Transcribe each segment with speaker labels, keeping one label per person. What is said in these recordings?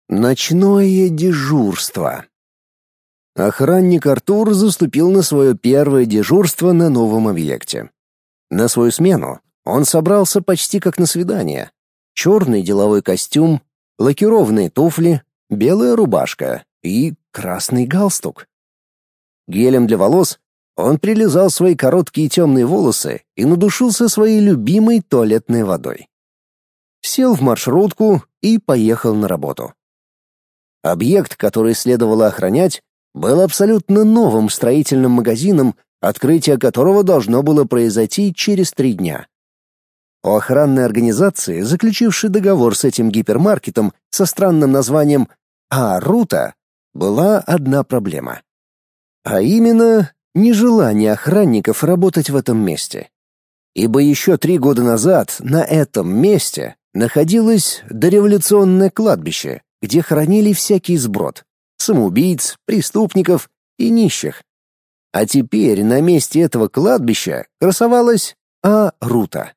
Speaker 1: Ночное дежурство. Охранник Артур заступил на свое первое дежурство на новом объекте. На свою смену он собрался почти как на свидание. Черный деловой костюм, лакированные туфли, белая рубашка и красный галстук. Гелем для волос он прилизал свои короткие темные волосы и надушился своей любимой туалетной водой. Сел в маршрутку и поехал на работу. Объект, который следовало охранять, был абсолютно новым строительным магазином, открытие которого должно было произойти через 3 дня. У охранной организации, заключившей договор с этим гипермаркетом со странным названием «Арута», была одна проблема. А именно, нежелание охранников работать в этом месте. Ибо еще 3 года назад на этом месте находилось дореволюционное кладбище, где хоронили всякий сброд — самоубийц, преступников и нищих. А теперь на месте этого кладбища красовалась Арута.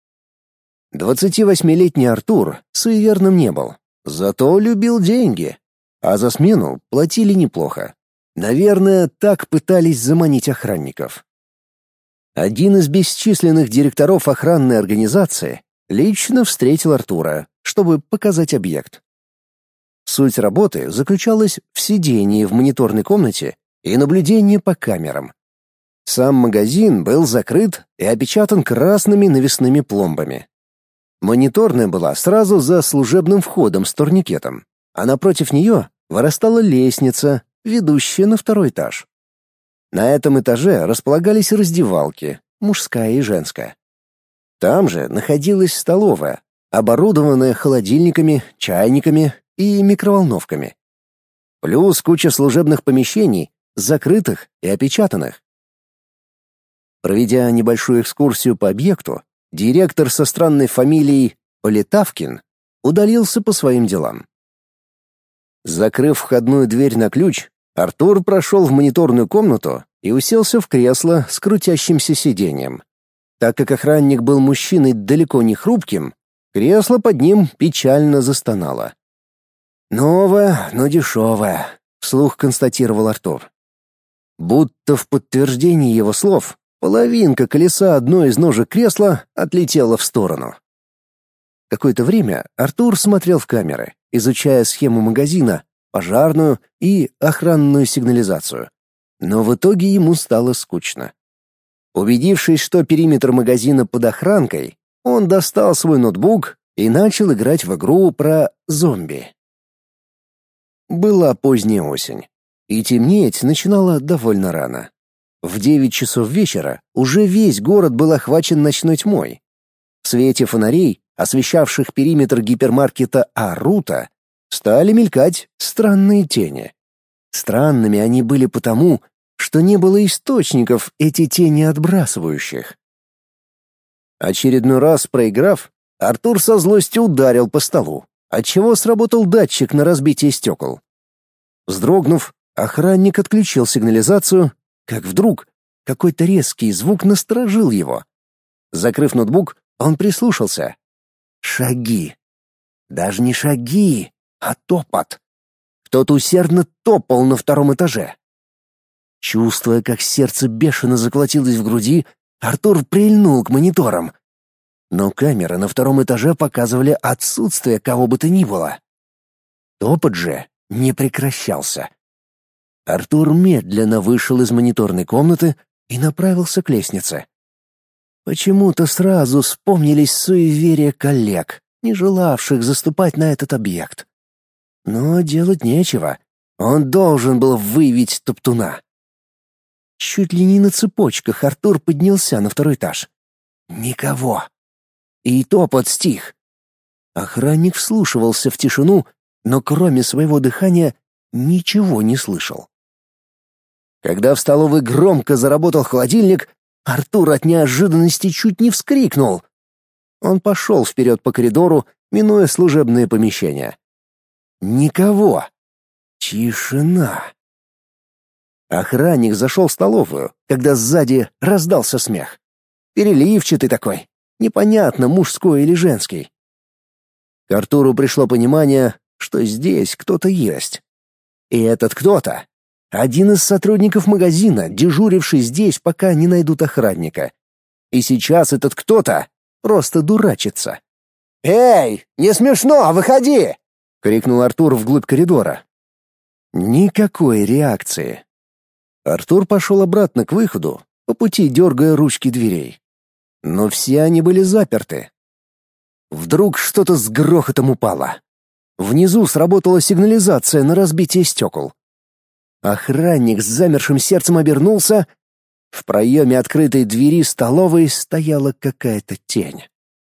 Speaker 1: 28-летний Артур суеверным не был, зато любил деньги, а за смену платили неплохо. Наверное, так пытались заманить охранников. Один из бесчисленных директоров охранной организации лично встретил Артура, чтобы показать объект. Суть работы заключалась в сидении в мониторной комнате и наблюдении по камерам. Сам магазин был закрыт и опечатан красными навесными пломбами. Мониторная была сразу за служебным входом с турникетом, а напротив нее вырастала лестница, ведущая на 2-й этаж. На этом этаже располагались раздевалки, мужская и женская. Там же находилась столовая, оборудованная холодильниками, чайниками и микроволновками. Плюс куча служебных помещений, закрытых и опечатанных. Проведя небольшую экскурсию по объекту, директор со странной фамилией Полетавкин удалился по своим делам. Закрыв входную дверь на ключ, Артур прошел в мониторную комнату и уселся в кресло с крутящимся сиденьем. Так как охранник был мужчиной далеко не хрупким, кресло под ним печально застонало. «Новое, но дешевое», — вслух констатировал Артур. Будто в подтверждение его слов, половинка колеса одной из ножек кресла отлетела в сторону. Какое-то время Артур смотрел в камеры, изучая схему магазина, пожарную и охранную сигнализацию. Но в итоге ему стало скучно. Убедившись, что периметр магазина под охранкой, он достал свой ноутбук и начал играть в игру про зомби. Была поздняя осень, и темнеть начинало довольно рано. В 9 часов вечера уже весь город был охвачен ночной тьмой. В свете фонарей, освещавших периметр гипермаркета Арута, стали мелькать странные тени. Странными они были потому, что не было источников эти тени отбрасывающих. Очередной раз проиграв, Артур со злостью ударил по столу, отчего сработал датчик на разбитие стекол. Вздрогнув, охранник отключил сигнализацию, как вдруг какой-то резкий звук насторожил его. Закрыв ноутбук, он прислушался. Шаги. Даже не шаги, а топот. Кто-то усердно топал на 2-м этаже. Чувствуя, как сердце бешено заколотилось в груди, Артур прильнул к мониторам. Но камеры на 2-м этаже показывали отсутствие кого бы то ни было. Топот же не прекращался. Артур медленно вышел из мониторной комнаты и направился к лестнице. Почему-то сразу вспомнились суеверия коллег, не желавших заступать на этот объект. Но делать нечего. Он должен был выявить топтуна. Чуть ли не на цепочках Артур поднялся на 2-й этаж. Никого. И топот стих. Охранник вслушивался в тишину, но кроме своего дыхания ничего не слышал. Когда в столовой громко заработал холодильник, Артур от неожиданности чуть не вскрикнул. Он пошел вперед по коридору, минуя служебные помещения. Никого. Тишина. Охранник зашел в столовую, когда сзади раздался смех. Переливчатый такой, непонятно, мужской или женский. К Артуру пришло понимание, что здесь кто-то есть. И этот кто-то — один из сотрудников магазина, дежуривший здесь, пока не найдут охранника. И сейчас этот кто-то просто дурачится. «Эй, не смешно, выходи!» — крикнул Артур вглубь коридора. Никакой реакции. Артур пошел обратно к выходу, по пути дергая ручки дверей. Но все они были заперты. Вдруг что-то с грохотом упало. Внизу сработала сигнализация на разбитие стекол. Охранник с замершим сердцем обернулся. В проеме открытой двери столовой стояла какая-то тень.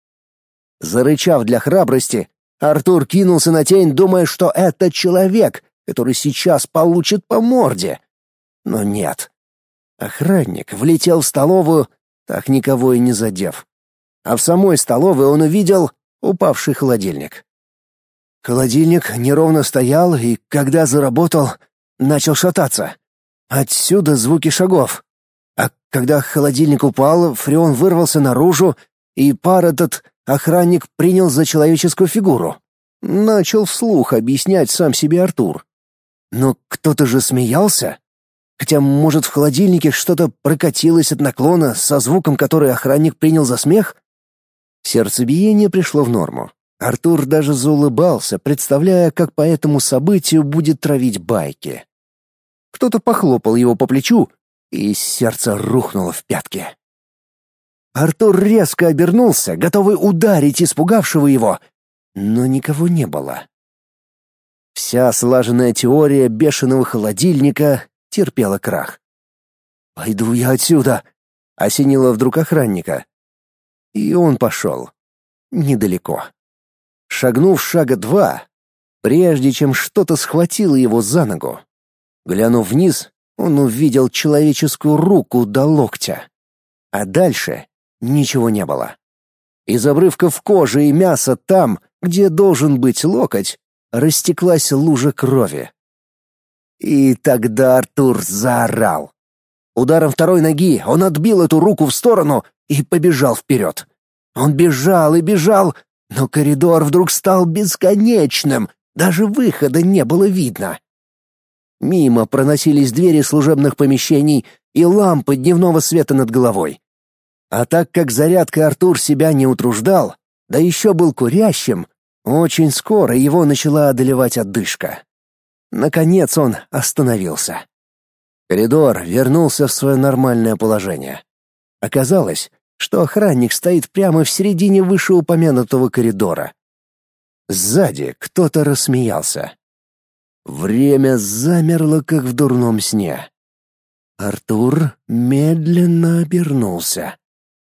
Speaker 1: Зарычав для храбрости, Артур кинулся на тень, думая, что это человек, который сейчас получит по морде. Но нет. Охранник влетел в столовую, так никого и не задев. А в самой столовой он увидел упавший холодильник. Холодильник неровно стоял и, когда заработал, начал шататься. Отсюда звуки шагов. А когда холодильник упал, фреон вырвался наружу, и пар этот охранник принял за человеческую фигуру. Начал вслух объяснять сам себе Артур. Но кто-то же смеялся. Хотя, может, в холодильнике что-то прокатилось от наклона со звуком, который охранник принял за смех? Сердцебиение пришло в норму. Артур даже заулыбался, представляя, как по этому событию будет травить байки. Кто-то похлопал его по плечу, и сердце рухнуло в пятки. Артур резко обернулся, готовый ударить испугавшего его, но никого не было. Вся слаженная теория бешеного холодильника терпела крах. «Пойду я отсюда!» — осенило вдруг охранника. И он пошел. Недалеко. Шагнув шага два, прежде чем что-то схватило его за ногу, глянув вниз, он увидел человеческую руку до локтя. А дальше ничего не было. Из обрывков кожи и мяса там, где должен быть локоть, растеклась лужа крови. И тогда Артур заорал. Ударом второй ноги он отбил эту руку в сторону и побежал вперед. Он бежал и бежал, но коридор вдруг стал бесконечным, даже выхода не было видно. Мимо проносились двери служебных помещений и лампы дневного света над головой. А так как зарядкой Артур себя не утруждал, да еще был курящим, очень скоро его начала одолевать одышка. Наконец он остановился. Коридор вернулся в свое нормальное положение. Оказалось, что охранник стоит прямо в середине вышеупомянутого коридора. Сзади кто-то рассмеялся. Время замерло, как в дурном сне. Артур медленно обернулся.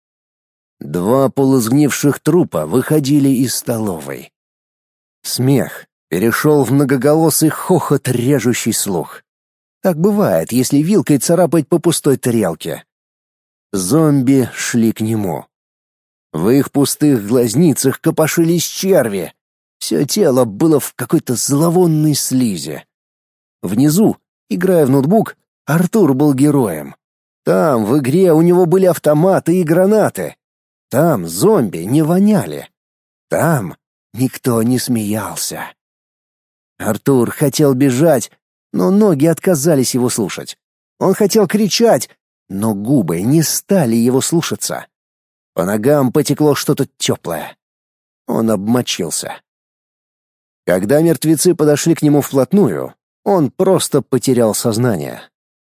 Speaker 1: Два полусгнивших трупа выходили из столовой. Смех перешел в многоголосый хохот, режущий слух. Так бывает, если вилкой царапать по пустой тарелке. Зомби шли к нему. В их пустых глазницах копошились черви. Все тело было в какой-то зловонной слизи. Внизу, играя в ноутбук, Артур был героем. Там в игре у него были автоматы и гранаты. Там зомби не воняли. Там никто не смеялся. Артур хотел бежать, но ноги отказались его слушать. Он хотел кричать, но губы не стали его слушаться. По ногам потекло что-то теплое. Он обмочился. Когда мертвецы подошли к нему вплотную, он просто потерял сознание.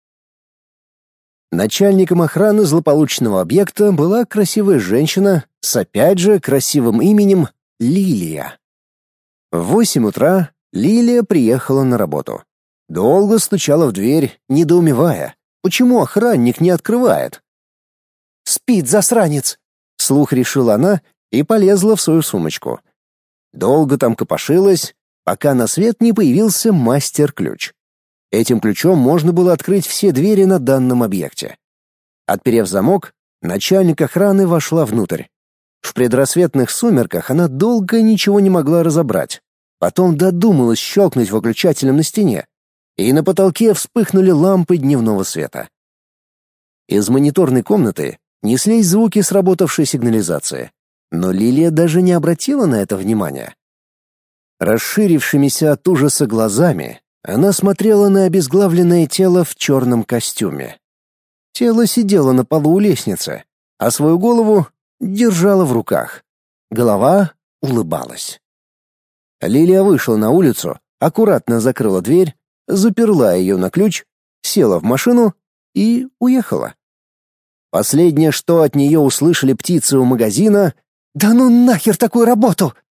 Speaker 1: Начальником охраны злополучного объекта была красивая женщина с опять же красивым именем Лилия. В 8 утра Лилия приехала на работу. Долго стучала в дверь, недоумевая, почему охранник не открывает. «Спит, засранец!» — вслух решила она и полезла в свою сумочку. Долго там копошилась, пока на свет не появился мастер-ключ. Этим ключом можно было открыть все двери на данном объекте. Отперев замок, начальник охраны вошла внутрь. В предрассветных сумерках она долго ничего не могла разобрать. Потом додумалась щелкнуть выключателем на стене, и на потолке вспыхнули лампы дневного света. Из мониторной комнаты неслись звуки сработавшей сигнализации, но Лилия даже не обратила на это внимания. Расширившимися от ужаса глазами она смотрела на обезглавленное тело в черном костюме. Тело сидело на полу у лестницы, а свою голову держала в руках. Голова улыбалась. Лилия вышла на улицу, аккуратно закрыла дверь, заперла ее на ключ, села в машину и уехала. Последнее, что от нее услышали птицы у магазина: «Да ну нахер такую работу!